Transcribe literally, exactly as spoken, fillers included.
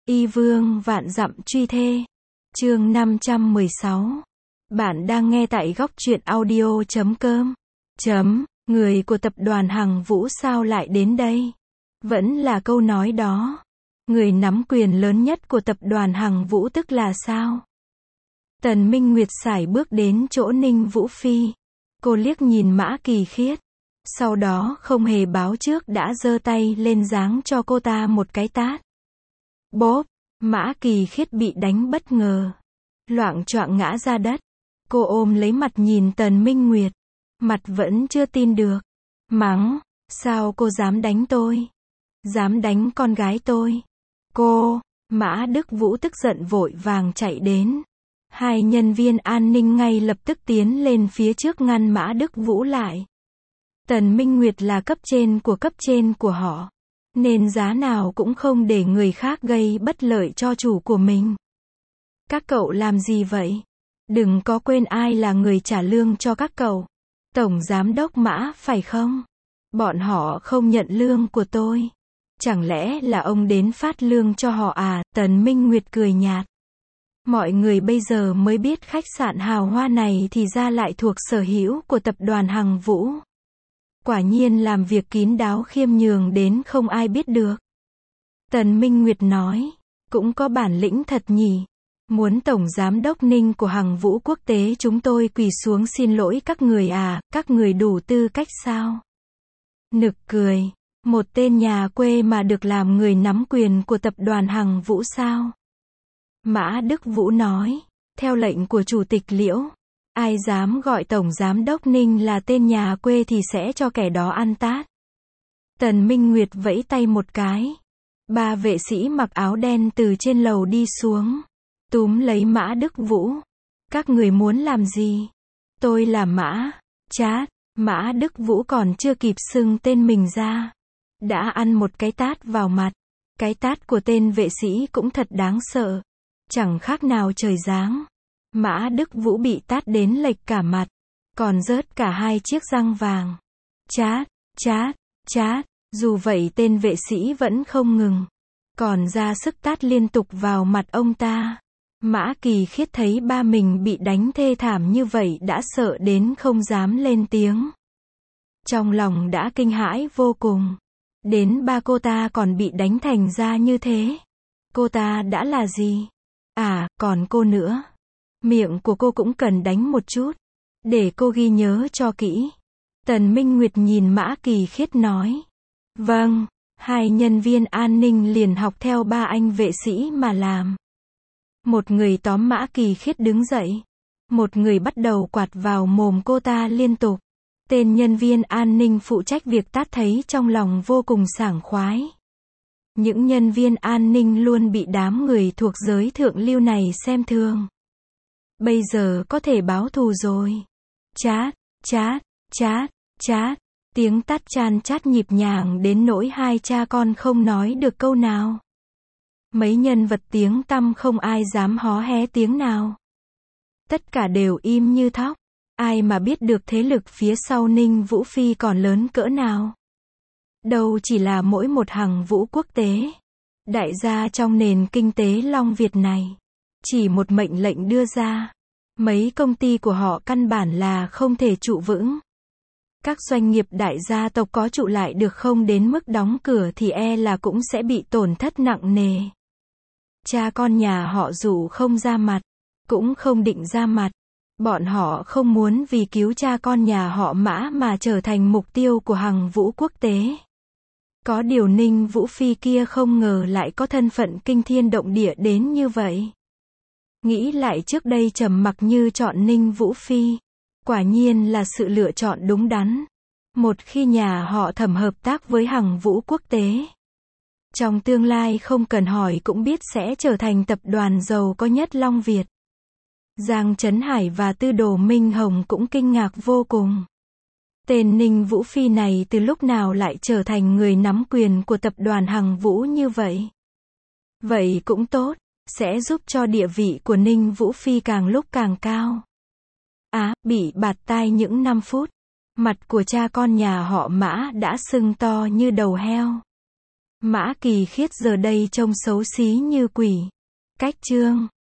Y vương vạn dặm truy thê. Chương năm trăm mười sáu. Bạn đang nghe tại góc truyện audio chấm com. Chấm, người của tập đoàn Hằng Vũ sao lại đến đây? Vẫn là câu nói đó. Người nắm quyền lớn nhất của tập đoàn Hằng Vũ tức là sao? Tần Minh Nguyệt sải bước đến chỗ Ninh Vũ Phi. Cô liếc nhìn Mã Kỳ Khiết. Sau đó không hề báo trước đã giơ tay lên giáng cho cô ta một cái tát. Bốp, Mã Kỳ Khiết bị đánh bất ngờ. Loạng choạng ngã ra đất. Cô ôm lấy mặt nhìn Tần Minh Nguyệt. Mặt vẫn chưa tin được. Mắng, sao cô dám đánh tôi? Dám đánh con gái tôi? Cô, Mã Đức Vũ tức giận vội vàng chạy đến. Hai nhân viên an ninh ngay lập tức tiến lên phía trước ngăn Mã Đức Vũ lại. Tần Minh Nguyệt là cấp trên của cấp trên của họ, nên giá nào cũng không để người khác gây bất lợi cho chủ của mình. Các cậu làm gì vậy? Đừng có quên ai là người trả lương cho các cậu. Tổng giám đốc Mã phải không? Bọn họ không nhận lương của tôi. Chẳng lẽ là ông đến phát lương cho họ à? Tần Minh Nguyệt cười nhạt. Mọi người bây giờ mới biết khách sạn hào hoa này thì ra lại thuộc sở hữu của tập đoàn Hằng Vũ. Quả nhiên làm việc kín đáo khiêm nhường đến không ai biết được. Tần Minh Nguyệt nói, cũng có bản lĩnh thật nhỉ. Muốn tổng giám đốc Ninh của Hằng Vũ quốc tế chúng tôi quỳ xuống xin lỗi các người à, các người đủ tư cách sao? Nực cười, một tên nhà quê mà được làm người nắm quyền của tập đoàn Hằng Vũ sao? Mã Đức Vũ nói, theo lệnh của Chủ tịch Liễu, ai dám gọi Tổng Giám đốc Ninh là tên nhà quê thì sẽ cho kẻ đó ăn tát. Tần Minh Nguyệt vẫy tay một cái. Ba vệ sĩ mặc áo đen từ trên lầu đi xuống, túm lấy Mã Đức Vũ. Các người muốn làm gì? Tôi là Mã, Chát. Mã Đức Vũ còn chưa kịp xưng tên mình ra, đã ăn một cái tát vào mặt. Cái tát của tên vệ sĩ cũng thật đáng sợ. Chẳng khác nào trời giáng. Mã Đức Vũ bị tát đến lệch cả mặt, còn rớt cả hai chiếc răng vàng. Chát, chát, chát, dù vậy tên vệ sĩ vẫn không ngừng, còn ra sức tát liên tục vào mặt ông ta. Mã Kỳ Khiết thấy ba mình bị đánh thê thảm như vậy đã sợ đến không dám lên tiếng. Trong lòng đã kinh hãi vô cùng. Đến ba cô ta còn bị đánh thành ra như thế. Cô ta đã là gì? À, còn cô nữa. Miệng của cô cũng cần đánh một chút, để cô ghi nhớ cho kỹ. Tần Minh Nguyệt nhìn Mã Kỳ Khiết nói. Vâng, hai nhân viên an ninh liền học theo ba anh vệ sĩ mà làm. Một người tóm Mã Kỳ Khiết đứng dậy. Một người bắt đầu quạt vào mồm cô ta liên tục. Tên nhân viên an ninh phụ trách việc tát thấy trong lòng vô cùng sảng khoái. Những nhân viên an ninh luôn bị đám người thuộc giới thượng lưu này xem thường. Bây giờ có thể báo thù rồi. Chát, chát, chát, chát. Tiếng tát chan chát nhịp nhàng đến nỗi hai cha con không nói được câu nào. Mấy nhân vật tiếng tăm không ai dám hó hé tiếng nào. Tất cả đều im như thóc. Ai mà biết được thế lực phía sau Ninh Vũ Phi còn lớn cỡ nào. Đâu chỉ là mỗi một Hằng Vũ quốc tế. Đại gia trong nền kinh tế Long Việt này. Chỉ một mệnh lệnh đưa ra. Mấy công ty của họ căn bản là không thể trụ vững. Các doanh nghiệp đại gia tộc có trụ lại được không đến mức đóng cửa thì e là cũng sẽ bị tổn thất nặng nề. Cha con nhà họ dù không ra mặt, cũng không định ra mặt. Bọn họ không muốn vì cứu cha con nhà họ Mã mà trở thành mục tiêu của Hằng Vũ quốc tế. Có điều Ninh Vũ Phi kia không ngờ lại có thân phận kinh thiên động địa đến như vậy. Nghĩ lại trước đây trầm mặc như chọn Ninh Vũ Phi. Quả nhiên là sự lựa chọn đúng đắn. Một khi nhà họ Thẩm hợp tác với Hằng Vũ quốc tế, trong tương lai không cần hỏi cũng biết sẽ trở thành tập đoàn giàu có nhất Long Việt. Giang Trấn Hải và Tư Đồ Minh Hồng cũng kinh ngạc vô cùng. Tên Ninh Vũ Phi này từ lúc nào lại trở thành người nắm quyền của tập đoàn Hằng Vũ như vậy? Vậy cũng tốt, sẽ giúp cho địa vị của Ninh Vũ Phi càng lúc càng cao. Á, bị bạt tai những năm phút, mặt của cha con nhà họ Mã đã sưng to như đầu heo. Mã Kỳ Khiết giờ đây trông xấu xí như quỷ. Cách chương